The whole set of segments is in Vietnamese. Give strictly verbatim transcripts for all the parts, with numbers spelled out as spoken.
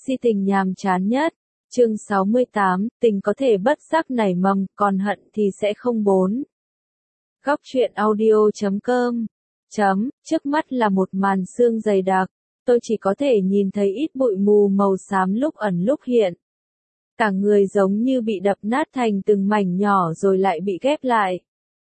Si tình nhàm chán nhất. Chương sáu mươi tám, tình có thể bất giác nảy mầm, còn hận thì sẽ không bốn. Góc truyện audio chấm com. Chấm, trước mắt là một màn sương dày đặc, tôi chỉ có thể nhìn thấy ít bụi mù màu xám lúc ẩn lúc hiện. Cả người giống như bị đập nát thành từng mảnh nhỏ rồi lại bị ghép lại.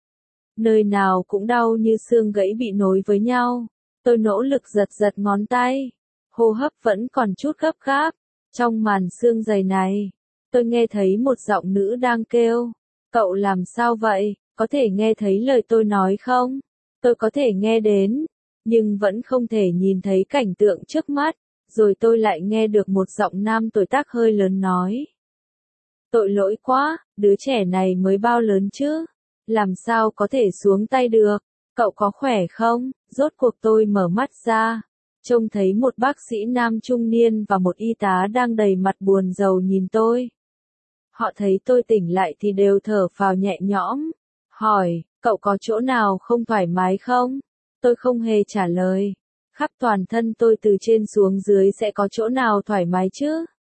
Nơi nào cũng đau như xương gãy bị nối với nhau. Tôi nỗ lực giật giật ngón tay. Hô hấp vẫn còn chút gấp gáp. Trong màn sương dày này, tôi nghe thấy một giọng nữ đang kêu. Cậu làm sao vậy? Có thể nghe thấy lời tôi nói không? Tôi có thể nghe đến, nhưng vẫn không thể nhìn thấy cảnh tượng trước mắt. Rồi tôi lại nghe được một giọng nam tuổi tác hơi lớn nói. Tội lỗi quá, đứa trẻ này mới bao lớn chứ? Làm sao có thể xuống tay được? Cậu có khỏe không? Rốt cuộc tôi mở mắt ra. Trông thấy một bác sĩ nam trung niên và một y tá đang đầy mặt buồn rầu nhìn tôi. Họ thấy tôi tỉnh lại thì đều thở phào nhẹ nhõm. Hỏi, cậu có chỗ nào không thoải mái không? Tôi không hề trả lời. Khắp toàn thân tôi từ trên xuống dưới sẽ có chỗ nào thoải mái chứ?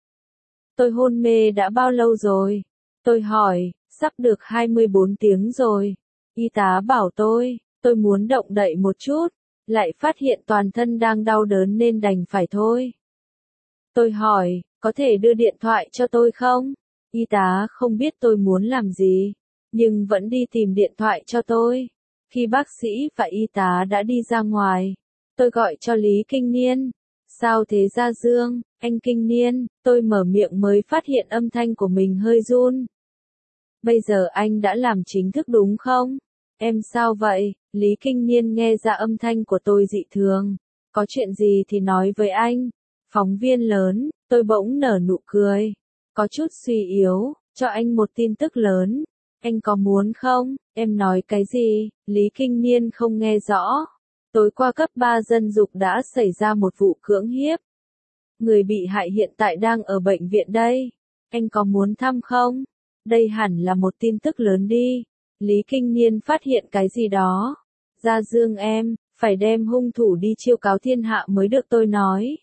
Tôi hôn mê đã bao lâu rồi? Tôi hỏi, sắp được hai mươi bốn tiếng rồi. Y tá bảo tôi, tôi muốn động đậy một chút. Lại phát hiện toàn thân đang đau đớn nên đành phải thôi. Tôi hỏi, có thể đưa điện thoại cho tôi không? Y tá không biết tôi muốn làm gì, nhưng vẫn đi tìm điện thoại cho tôi. Khi bác sĩ và y tá đã đi ra ngoài, tôi gọi cho Lý Kinh Niên. Sao thế Gia Dương, anh Kinh Niên? Tôi mở miệng mới phát hiện âm thanh của mình hơi run. Bây giờ anh đã làm chính thức đúng không? Em sao vậy? Lý Kinh Niên nghe ra âm thanh của tôi dị thường. Có chuyện gì thì nói với anh. Phóng viên lớn, tôi bỗng nở nụ cười. Có chút suy yếu, cho anh một tin tức lớn. Anh có muốn không? Em nói cái gì? Lý Kinh Niên không nghe rõ. Tối qua cấp ba dân dục đã xảy ra một vụ cưỡng hiếp. Người bị hại hiện tại đang ở bệnh viện đây. Anh có muốn thăm không? Đây hẳn là một tin tức lớn đi. Lý Kinh Niên phát hiện cái gì đó. Gia Dương em, phải đem hung thủ đi chiêu cáo thiên hạ mới được tôi nói.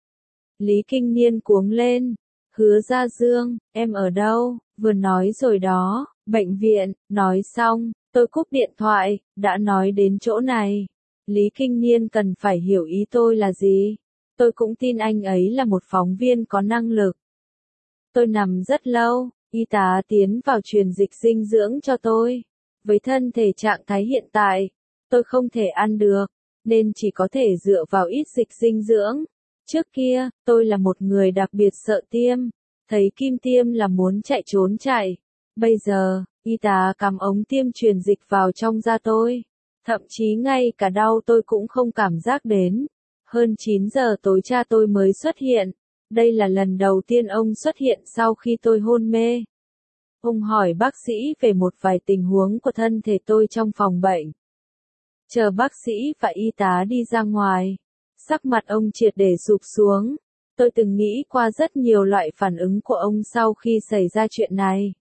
Lý Kinh Niên cuống lên. Hứa Gia Dương, em ở đâu? Vừa nói rồi đó, bệnh viện, nói xong, tôi cúp điện thoại, đã nói đến chỗ này. Lý Kinh Niên cần phải hiểu ý tôi là gì. Tôi cũng tin anh ấy là một phóng viên có năng lực. Tôi nằm rất lâu, y tá tiến vào truyền dịch dinh dưỡng cho tôi. Với thân thể trạng thái hiện tại, tôi không thể ăn được, nên chỉ có thể dựa vào ít dịch dinh dưỡng. Trước kia, tôi là một người đặc biệt sợ tiêm, thấy kim tiêm là muốn chạy trốn chạy. Bây giờ, y tá cắm ống tiêm truyền dịch vào trong da tôi. Thậm chí ngay cả đau tôi cũng không cảm giác đến. Hơn chín giờ tối cha tôi mới xuất hiện. Đây là lần đầu tiên ông xuất hiện sau khi tôi hôn mê. Ông hỏi bác sĩ về một vài tình huống của thân thể tôi trong phòng bệnh. Chờ bác sĩ và y tá đi ra ngoài, sắc mặt ông triệt để sụp xuống. Tôi từng nghĩ qua rất nhiều loại phản ứng của ông sau khi xảy ra chuyện này.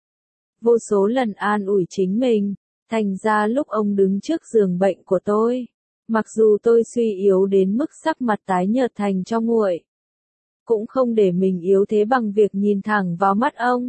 Vô số lần an ủi chính mình, thành ra lúc ông đứng trước giường bệnh của tôi, mặc dù tôi suy yếu đến mức sắc mặt tái nhợt thành tro nguội, cũng không để mình yếu thế bằng việc nhìn thẳng vào mắt ông.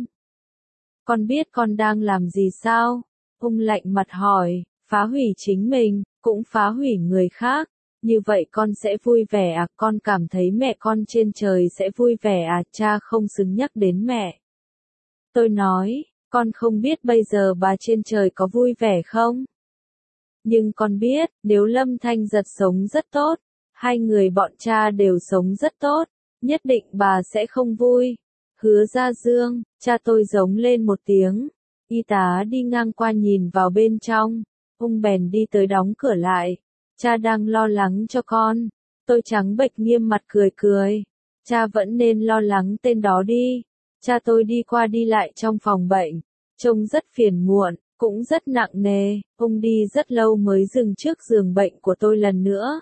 Con biết con đang làm gì sao? Ông lạnh mặt hỏi, phá hủy chính mình, cũng phá hủy người khác. Như vậy con sẽ vui vẻ à? Con cảm thấy mẹ con trên trời sẽ vui vẻ à? Cha không xứng nhắc đến mẹ. Tôi nói, con không biết bây giờ bà trên trời có vui vẻ không? Nhưng con biết, nếu Lâm Thanh Giật sống rất tốt, hai người bọn cha đều sống rất tốt, nhất định bà sẽ không vui. Hứa Gia Dương, cha tôi giống lên một tiếng. Y tá đi ngang qua nhìn vào bên trong. Ông bèn đi tới đóng cửa lại. Cha đang lo lắng cho con. Tôi trắng bệch nghiêm mặt cười cười. Cha vẫn nên lo lắng tên đó đi. Cha tôi đi qua đi lại trong phòng bệnh. Trông rất phiền muộn, cũng rất nặng nề. Ông đi rất lâu mới dừng trước giường bệnh của tôi lần nữa.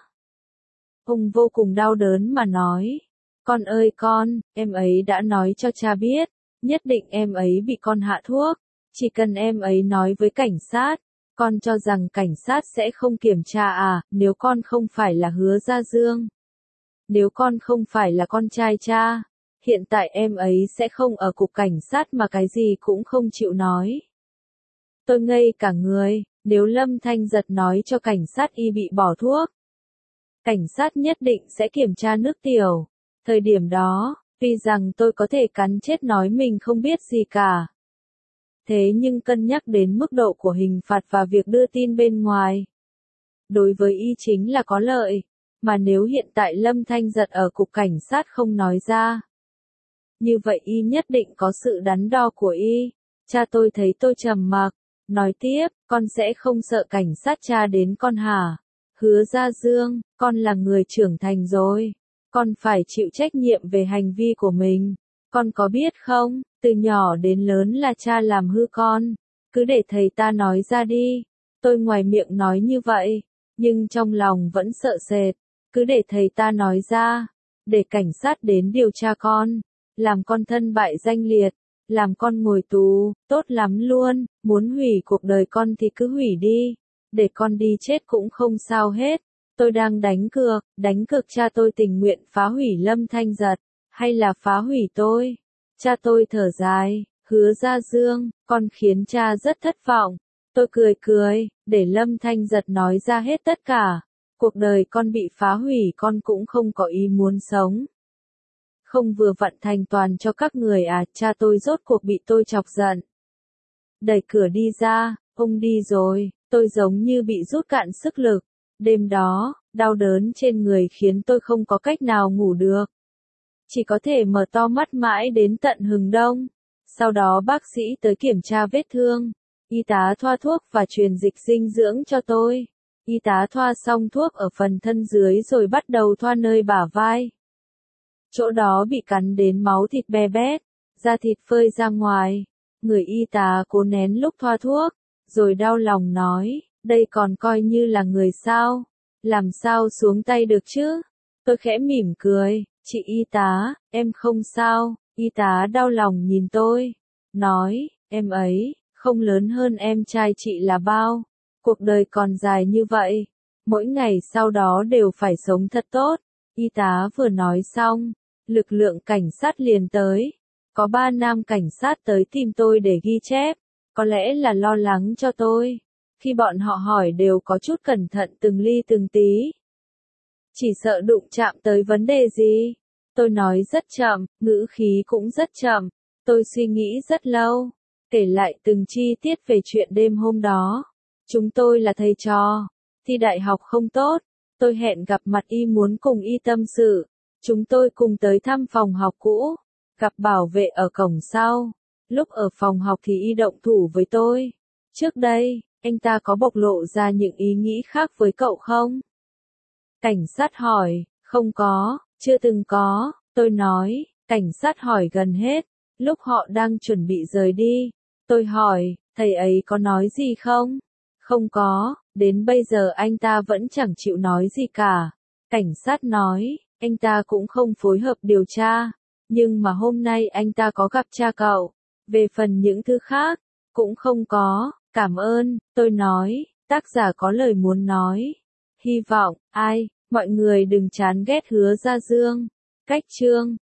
Ông vô cùng đau đớn mà nói. Con ơi con, em ấy đã nói cho cha biết, nhất định em ấy bị con hạ thuốc, chỉ cần em ấy nói với cảnh sát, con cho rằng cảnh sát sẽ không kiểm tra à, nếu con không phải là Hứa Gia Dương. Nếu con không phải là con trai cha, Hiện tại em ấy sẽ không ở cục cảnh sát mà cái gì cũng không chịu nói. Tôi ngây cả người, nếu Lâm Thanh Giật nói cho cảnh sát y bị bỏ thuốc, cảnh sát nhất định sẽ kiểm tra nước tiểu. Thời điểm đó, tuy rằng tôi có thể cắn chết nói mình không biết gì cả. Thế nhưng cân nhắc đến mức độ của hình phạt và việc đưa tin bên ngoài, đối với y chính là có lợi, mà nếu hiện tại Lâm Thanh Giật ở cục cảnh sát không nói ra, như vậy y nhất định có sự đắn đo của y. Cha tôi thấy tôi trầm mặc, nói tiếp, con sẽ không sợ cảnh sát tra đến con hả? Hứa Gia Dương, con là người trưởng thành rồi, con phải chịu trách nhiệm về hành vi của mình. Con có biết không, từ nhỏ đến lớn là cha làm hư con, cứ để thầy ta nói ra đi. Tôi ngoài miệng nói như vậy, nhưng trong lòng vẫn sợ sệt, cứ để thầy ta nói ra, để cảnh sát đến điều tra con, làm con thân bại danh liệt, làm con ngồi tù, tốt lắm luôn, muốn hủy cuộc đời con thì cứ hủy đi, để con đi chết cũng không sao hết. Tôi đang đánh cược, đánh cược cha tôi tình nguyện phá hủy Lâm Thanh Giật, hay là phá hủy tôi. Cha tôi thở dài, Hứa Gia Dương, con khiến cha rất thất vọng. Tôi cười cười, để Lâm Thanh Giật nói ra hết tất cả. Cuộc đời con bị phá hủy con cũng không có ý muốn sống. Không vừa vặn thành toàn cho các người à, cha tôi rốt cuộc bị tôi chọc giận. Đẩy cửa đi ra, ông đi rồi, tôi giống như bị rút cạn sức lực. Đêm đó, đau đớn trên người khiến tôi không có cách nào ngủ được. Chỉ có thể mở to mắt mãi đến tận hừng đông. Sau đó bác sĩ tới kiểm tra vết thương. Y tá thoa thuốc và truyền dịch dinh dưỡng cho tôi. Y tá thoa xong thuốc ở phần thân dưới rồi bắt đầu thoa nơi bả vai. Chỗ đó bị cắn đến máu thịt be bét, da thịt phơi ra ngoài. Người y tá cố nén lúc thoa thuốc, rồi đau lòng nói, đây còn coi như là người sao? Làm sao xuống tay được chứ? Tôi khẽ mỉm cười, chị y tá, em không sao. Y tá đau lòng nhìn tôi, nói, em ấy, không lớn hơn em trai chị là bao. Cuộc đời còn dài như vậy, mỗi ngày sau đó đều phải sống thật tốt. Y tá vừa nói xong, lực lượng cảnh sát liền tới. Có ba nam cảnh sát tới tìm tôi để ghi chép, có lẽ là lo lắng cho tôi. Khi bọn họ hỏi đều có chút cẩn thận từng ly từng tí. Chỉ sợ đụng chạm tới vấn đề gì. Tôi nói rất chậm, ngữ khí cũng rất chậm. Tôi suy nghĩ rất lâu, kể lại từng chi tiết về chuyện đêm hôm đó. Chúng tôi là thầy trò, thi đại học không tốt. Tôi hẹn gặp mặt y muốn cùng y tâm sự. Chúng tôi cùng tới thăm phòng học cũ, gặp bảo vệ ở cổng sau. Lúc ở phòng học thì y động thủ với tôi. Trước đây, anh ta có bộc lộ ra những ý nghĩ khác với cậu không? Cảnh sát hỏi, không có, chưa từng có, tôi nói. Cảnh sát hỏi gần hết, lúc họ đang chuẩn bị rời đi. Tôi hỏi, thầy ấy có nói gì không? Không có, đến bây giờ anh ta vẫn chẳng chịu nói gì cả. Cảnh sát nói, anh ta cũng không phối hợp điều tra, nhưng mà hôm nay anh ta có gặp cha cậu. Về phần những thứ khác, cũng không có, cảm ơn, tôi nói, tác giả có lời muốn nói. Hy vọng, ai, mọi người đừng chán ghét Hứa Gia Dương. Cách chương